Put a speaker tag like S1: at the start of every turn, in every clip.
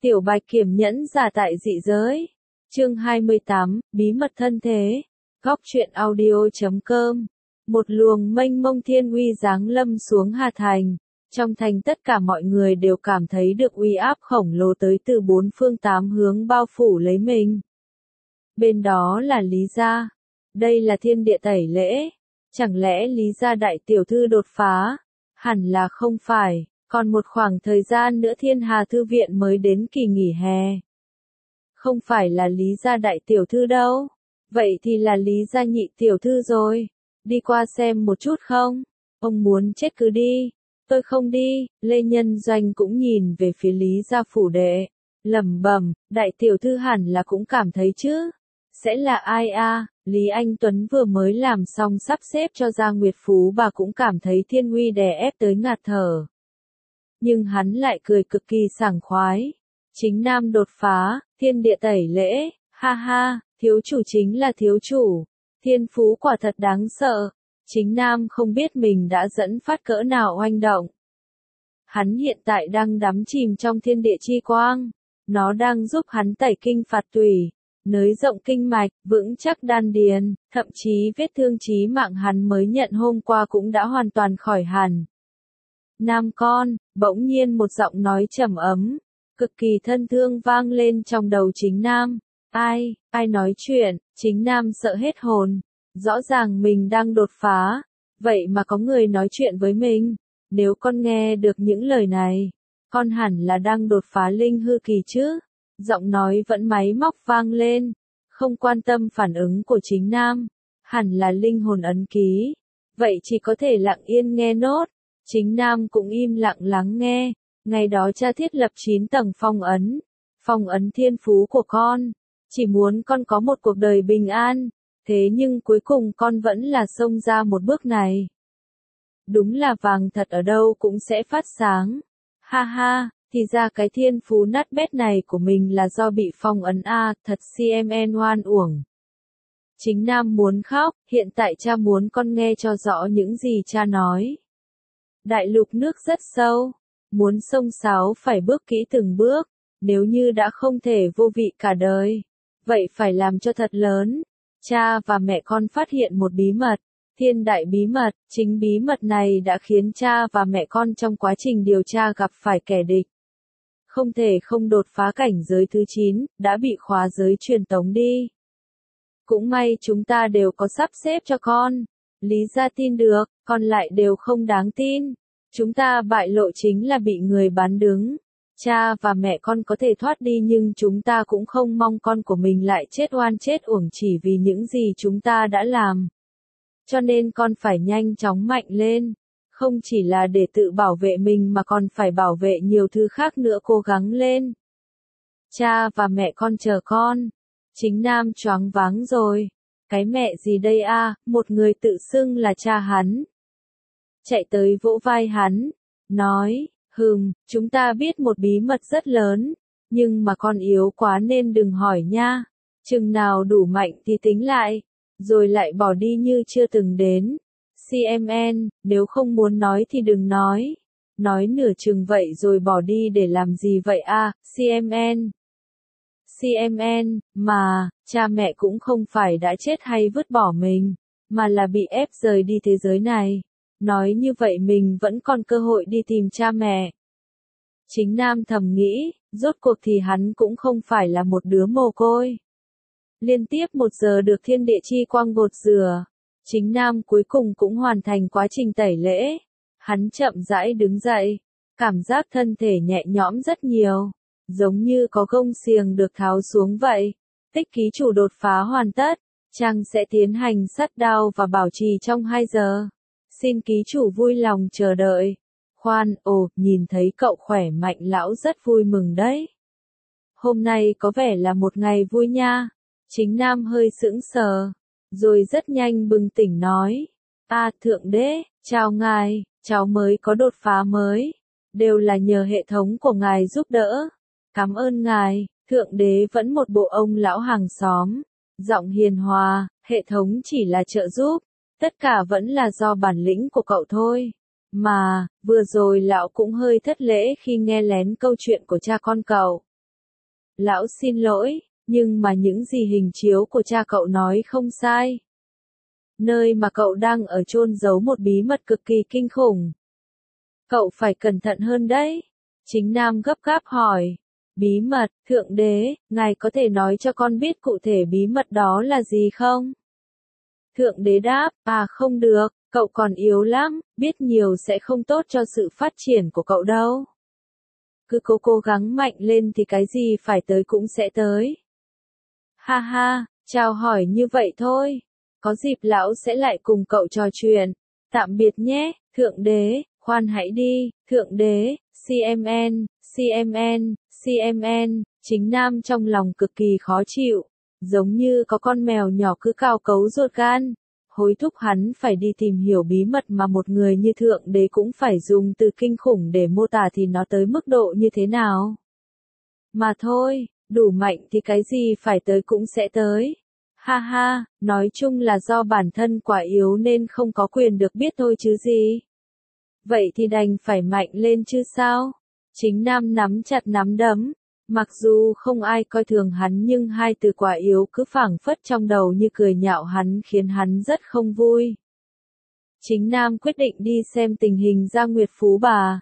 S1: Tiểu Bạch Kiểm nhẫn giả tại dị giới. Chương 28, Bí mật thân thế. Góc truyện audio.com. Một luồng mênh mông thiên uy giáng lâm xuống Hà Thành. Trong thành tất cả mọi người đều cảm thấy được uy áp khổng lồ tới từ bốn phương tám hướng bao phủ lấy mình. Bên đó là Lý Gia. Đây là thiên địa tẩy lễ. Chẳng lẽ Lý Gia đại tiểu thư đột phá? Hẳn là không phải. Còn một khoảng thời gian nữa Thiên Hà Thư Viện mới đến kỳ nghỉ hè. Không phải là Lý Gia đại tiểu thư đâu. Vậy thì là Lý Gia nhị tiểu thư rồi. Đi qua xem một chút không? Ông muốn chết cứ đi. Tôi không đi. Lê Nhân Doanh cũng nhìn về phía Lý Gia phủ đệ. Lẩm bẩm, đại tiểu thư hẳn là cũng cảm thấy chứ. Sẽ là ai a? Lý Anh Tuấn vừa mới làm xong sắp xếp cho Gia Nguyệt Phú bà cũng cảm thấy thiên uy đè ép tới ngạt thở. Nhưng hắn lại cười cực kỳ sảng khoái. Chính nam đột phá, thiên địa tẩy lễ, ha ha, thiếu chủ chính là thiếu chủ. Thiên phú quả thật đáng sợ. Chính nam không biết mình đã dẫn phát cỡ nào oanh động. Hắn hiện tại đang đắm chìm trong thiên địa chi quang. Nó đang giúp hắn tẩy kinh phạt tùy, nới rộng kinh mạch, vững chắc đan điền, thậm chí vết thương chí mạng hắn mới nhận hôm qua cũng đã hoàn toàn khỏi hẳn. Nam con, bỗng nhiên một giọng nói trầm ấm, cực kỳ thân thương vang lên trong đầu chính nam. Ai nói chuyện? Chính nam sợ hết hồn. Rõ ràng mình đang đột phá, vậy mà có người nói chuyện với mình. Nếu con nghe được những lời này, con hẳn là đang đột phá linh hư kỳ chứ. Giọng nói vẫn máy móc vang lên, không quan tâm phản ứng của chính nam. Hẳn là linh hồn ấn ký. Vậy chỉ có thể lặng yên nghe nốt. Chính nam cũng im lặng lắng nghe. Ngày đó cha thiết lập 9 tầng phong ấn thiên phú của con. Chỉ muốn con có một cuộc đời bình an. Thế nhưng cuối cùng con vẫn là xông ra một bước này. Đúng là vàng thật ở đâu cũng sẽ phát sáng. Ha ha, thì ra cái thiên phú nát bét này của mình là do bị phong ấn a, thật CMN oan uổng. Chính nam muốn khóc, hiện tại cha muốn con nghe cho rõ những gì cha nói. Đại lục nước rất sâu, muốn xông xáo phải bước kỹ từng bước, nếu như đã không thể vô vị cả đời, vậy phải làm cho thật lớn. Cha và mẹ con phát hiện một bí mật, thiên đại bí mật, chính bí mật này đã khiến cha và mẹ con trong quá trình điều tra gặp phải kẻ địch. Không thể không đột phá cảnh giới thứ 9, đã bị khóa giới truyền tống đi. Cũng may chúng ta đều có sắp xếp cho con. Lý Gia tin được, còn lại đều không đáng tin. Chúng ta bại lộ chính là bị người bán đứng. Cha và mẹ con có thể thoát đi nhưng chúng ta cũng không mong con của mình lại chết oan chết uổng chỉ vì những gì chúng ta đã làm. Cho nên con phải nhanh chóng mạnh lên. Không chỉ là để tự bảo vệ mình mà còn phải bảo vệ nhiều thứ khác nữa, cố gắng lên. Cha và mẹ con chờ con. Chính nam choáng váng rồi. Cái mẹ gì đây a? Một người tự xưng là cha hắn. Chạy tới vỗ vai hắn. Nói, chúng ta biết một bí mật rất lớn. Nhưng mà con yếu quá nên đừng hỏi nha. Chừng nào đủ mạnh thì tính lại. Rồi lại bỏ đi như chưa từng đến. CMN, nếu không muốn nói thì đừng nói. Nói nửa chừng vậy rồi bỏ đi để làm gì vậy a? CMN. CMN, mà, cha mẹ cũng không phải đã chết hay vứt bỏ mình, mà là bị ép rời đi thế giới này. Nói như vậy mình vẫn còn cơ hội đi tìm cha mẹ. Chính nam thầm nghĩ, rốt cuộc thì hắn cũng không phải là một đứa mồ côi. Liên tiếp 1 giờ được thiên địa chi quang gột rửa. Chính nam cuối cùng cũng hoàn thành quá trình tẩy lễ. Hắn chậm rãi đứng dậy. Cảm giác thân thể nhẹ nhõm rất nhiều. Giống như có gông xiềng được tháo xuống vậy. Tích ký chủ đột phá hoàn tất. Chàng sẽ tiến hành sắt đao và bảo trì trong 2 giờ. Xin ký chủ vui lòng chờ đợi. Khoan, nhìn thấy cậu khỏe mạnh lão rất vui mừng đấy. Hôm nay có vẻ là một ngày vui nha. Chính nam hơi sững sờ. Rồi rất nhanh bừng tỉnh nói. Thượng đế, chào ngài, cháu mới có đột phá mới. Đều là nhờ hệ thống của ngài giúp đỡ. Cảm ơn ngài. Thượng đế vẫn một bộ ông lão hàng xóm. Giọng hiền hòa, hệ thống chỉ là trợ giúp. Tất cả vẫn là do bản lĩnh của cậu thôi. Mà, vừa rồi lão cũng hơi thất lễ khi nghe lén câu chuyện của cha con cậu. Lão xin lỗi, nhưng mà những gì hình chiếu của cha cậu nói không sai. Nơi mà cậu đang ở chôn giấu một bí mật cực kỳ kinh khủng. Cậu phải cẩn thận hơn đấy. Chính Nam gấp gáp hỏi. Bí mật, Thượng Đế, ngài có thể nói cho con biết cụ thể bí mật đó là gì không? Thượng Đế đáp, không được, cậu còn yếu lắm, biết nhiều sẽ không tốt cho sự phát triển của cậu đâu. Cứ cố gắng mạnh lên thì cái gì phải tới cũng sẽ tới. Ha ha, chào hỏi như vậy thôi. Có dịp lão sẽ lại cùng cậu trò chuyện. Tạm biệt nhé, Thượng Đế, khoan hãy đi, Thượng Đế, CMN, CMN, CMN, Chính Nam trong lòng cực kỳ khó chịu, giống như có con mèo nhỏ cứ cào cấu ruột gan, hối thúc hắn phải đi tìm hiểu bí mật mà một người như Thượng Đế cũng phải dùng từ kinh khủng để mô tả thì nó tới mức độ như thế nào. Mà thôi, đủ mạnh thì cái gì phải tới cũng sẽ tới. Ha ha, nói chung là do bản thân quá yếu nên không có quyền được biết thôi chứ gì. Vậy thì đành phải mạnh lên chứ sao? Chính Nam nắm chặt nắm đấm. Mặc dù không ai coi thường hắn nhưng hai từ quá yếu cứ phảng phất trong đầu như cười nhạo hắn khiến hắn rất không vui. Chính Nam quyết định đi xem tình hình Gia Nguyệt Phú Bà.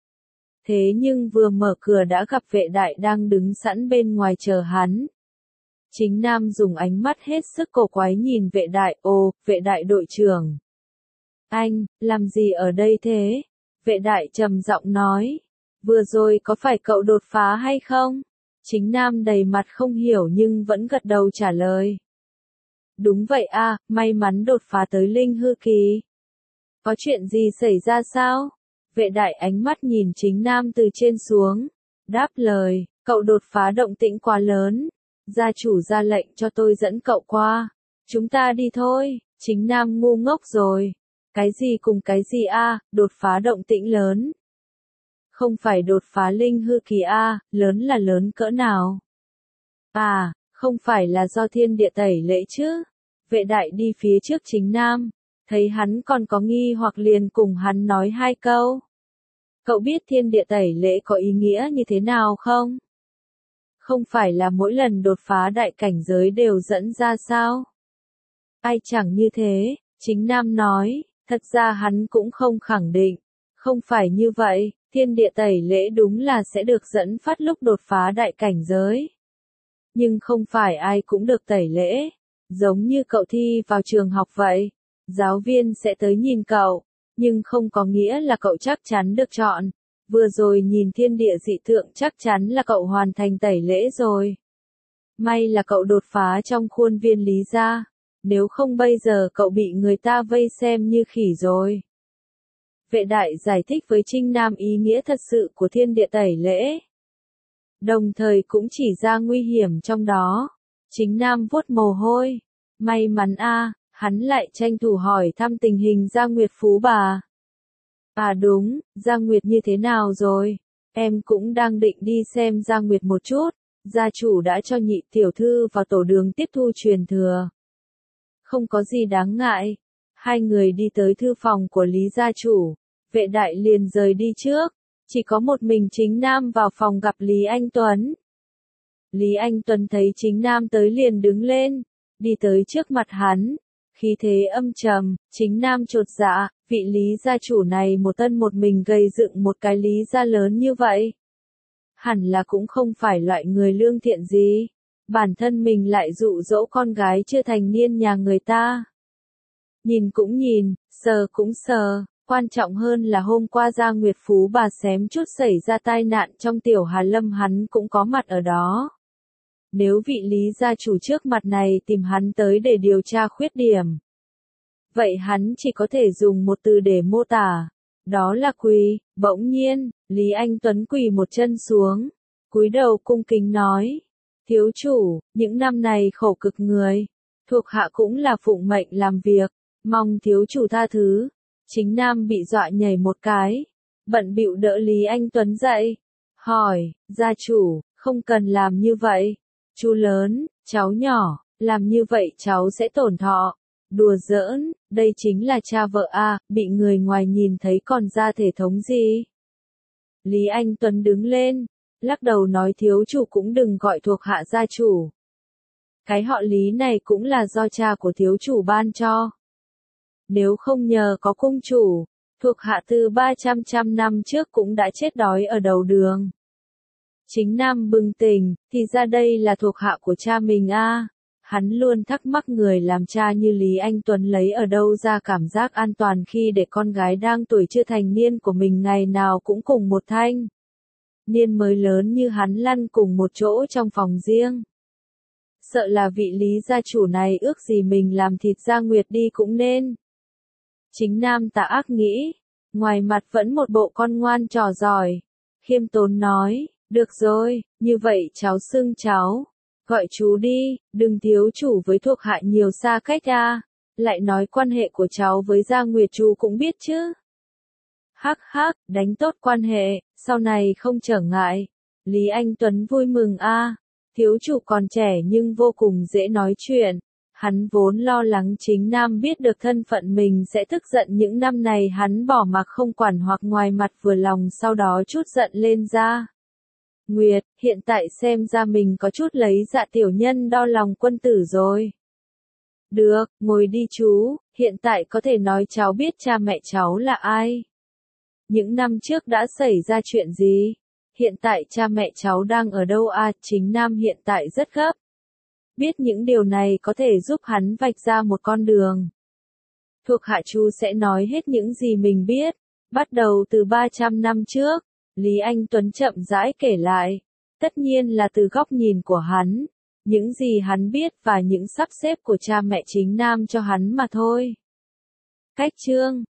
S1: Thế nhưng vừa mở cửa đã gặp vệ đại đang đứng sẵn bên ngoài chờ hắn. Chính Nam dùng ánh mắt hết sức cổ quái nhìn vệ đại, vệ đại đội trưởng. Anh, làm gì ở đây thế? Vệ đại trầm giọng nói. Vừa rồi có phải cậu đột phá hay không? Chính Nam đầy mặt không hiểu nhưng vẫn gật đầu trả lời. Đúng vậy may mắn đột phá tới linh hư kỳ. Có chuyện gì xảy ra sao? Vệ đại ánh mắt nhìn Chính Nam từ trên xuống. Đáp lời, cậu đột phá động tĩnh quá lớn. Gia chủ ra lệnh cho tôi dẫn cậu qua. Chúng ta đi thôi. Chính Nam ngu ngốc rồi. Cái gì cùng cái gì đột phá động tĩnh lớn. Không phải đột phá linh hư kỳ lớn là lớn cỡ nào? Không phải là do thiên địa tẩy lễ chứ? Vệ đại đi phía trước Chính Nam, thấy hắn còn có nghi hoặc liền cùng hắn nói hai câu. Cậu biết thiên địa tẩy lễ có ý nghĩa như thế nào không? Không phải là mỗi lần đột phá đại cảnh giới đều dẫn ra sao? Ai chẳng như thế, Chính Nam nói, thật ra hắn cũng không khẳng định. Không phải như vậy, thiên địa tẩy lễ đúng là sẽ được dẫn phát lúc đột phá đại cảnh giới. Nhưng không phải ai cũng được tẩy lễ. Giống như cậu thi vào trường học vậy. Giáo viên sẽ tới nhìn cậu, nhưng không có nghĩa là cậu chắc chắn được chọn. Vừa rồi nhìn thiên địa dị tượng chắc chắn là cậu hoàn thành tẩy lễ rồi. May là cậu đột phá trong khuôn viên Lý gia. Nếu không bây giờ cậu bị người ta vây xem như khỉ rồi. Vệ đại giải thích với Trinh Nam ý nghĩa thật sự của thiên địa tẩy lễ. Đồng thời cũng chỉ ra nguy hiểm trong đó. Chính Nam vuốt mồ hôi. May mắn hắn lại tranh thủ hỏi thăm tình hình Gia Nguyệt Phú Bà. Đúng, Gia Nguyệt như thế nào rồi? Em cũng đang định đi xem Gia Nguyệt một chút. Gia chủ đã cho nhị tiểu thư vào tổ đường tiếp thu truyền thừa. Không có gì đáng ngại. Hai người đi tới thư phòng của Lý gia chủ. Vệ đại liền rời đi trước. Chỉ có một mình Chính Nam vào phòng gặp Lý Anh Tuấn. Lý Anh Tuấn thấy Chính Nam tới liền đứng lên. Đi tới trước mặt hắn. Khí thế âm trầm, Chính Nam chột dạ, vị Lý gia chủ này một thân một mình gây dựng một cái Lý gia lớn như vậy. Hẳn là cũng không phải loại người lương thiện gì. Bản thân mình lại dụ dỗ con gái chưa thành niên nhà người ta. Nhìn cũng nhìn, sờ cũng sờ, quan trọng hơn là hôm qua Gia Nguyệt Phú Bà xém chút xảy ra tai nạn trong tiểu Hà Lâm hắn cũng có mặt ở đó. Nếu vị Lý gia chủ trước mặt này tìm hắn tới để điều tra khuyết điểm. Vậy hắn chỉ có thể dùng một từ để mô tả. Đó là quỳ. Bỗng nhiên, Lý Anh Tuấn quỳ một chân xuống. Cúi đầu cung kính nói. Thiếu chủ, những năm này khổ cực người. Thuộc hạ cũng là phụng mệnh làm việc. Mong thiếu chủ tha thứ. Chính Nam bị dọa nhảy một cái. Bận bịu đỡ Lý Anh Tuấn dậy. Hỏi, gia chủ, không cần làm như vậy. Chú lớn, cháu nhỏ, làm như vậy cháu sẽ tổn thọ. Đùa giỡn, đây chính là cha vợ bị người ngoài nhìn thấy còn ra thể thống gì. Lý Anh Tuấn đứng lên, lắc đầu nói thiếu chủ cũng đừng gọi thuộc hạ gia chủ. Cái họ Lý này cũng là do cha của thiếu chủ ban cho. Nếu không nhờ có cung chủ, thuộc hạ từ 300 năm trước cũng đã chết đói ở đầu đường. Chính Nam bừng tỉnh, thì ra đây là thuộc hạ của cha mình a. Hắn luôn thắc mắc người làm cha như Lý Anh Tuấn lấy ở đâu ra cảm giác an toàn khi để con gái đang tuổi chưa thành niên của mình ngày nào cũng cùng một thanh niên mới lớn như hắn lăn cùng một chỗ trong phòng riêng. Sợ là vị Lý gia chủ này ước gì mình làm thịt Gia Nguyệt đi cũng nên. Chính Nam tà ác nghĩ, ngoài mặt vẫn một bộ con ngoan trò giỏi. Khiêm tốn nói, được rồi, như vậy cháu xưng cháu. Gọi chú đi, đừng thiếu chủ với thuộc hạ nhiều xa cách a. Lại nói quan hệ của cháu với Gia Nguyệt chú cũng biết chứ. Hắc hắc, đánh tốt quan hệ, sau này không trở ngại. Lý Anh Tuấn vui mừng a. Thiếu chủ còn trẻ nhưng vô cùng dễ nói chuyện. Hắn vốn lo lắng Chính Nam biết được thân phận mình sẽ tức giận những năm này hắn bỏ mặc không quản hoặc ngoài mặt vừa lòng sau đó chút giận lên ra. Nguyệt, hiện tại xem ra mình có chút lấy dạ tiểu nhân đo lòng quân tử rồi. Được, ngồi đi chú, hiện tại có thể nói cháu biết cha mẹ cháu là ai. Những năm trước đã xảy ra chuyện gì? Hiện tại cha mẹ cháu đang ở đâu à? Chính Nam hiện tại rất gấp. Biết những điều này có thể giúp hắn vạch ra một con đường. Thuộc hạ chú sẽ nói hết những gì mình biết. Bắt đầu từ 300 năm trước, Lý Anh Tuấn chậm rãi kể lại. Tất nhiên là từ góc nhìn của hắn. Những gì hắn biết và những sắp xếp của cha mẹ Chính Nam cho hắn mà thôi. Cách chương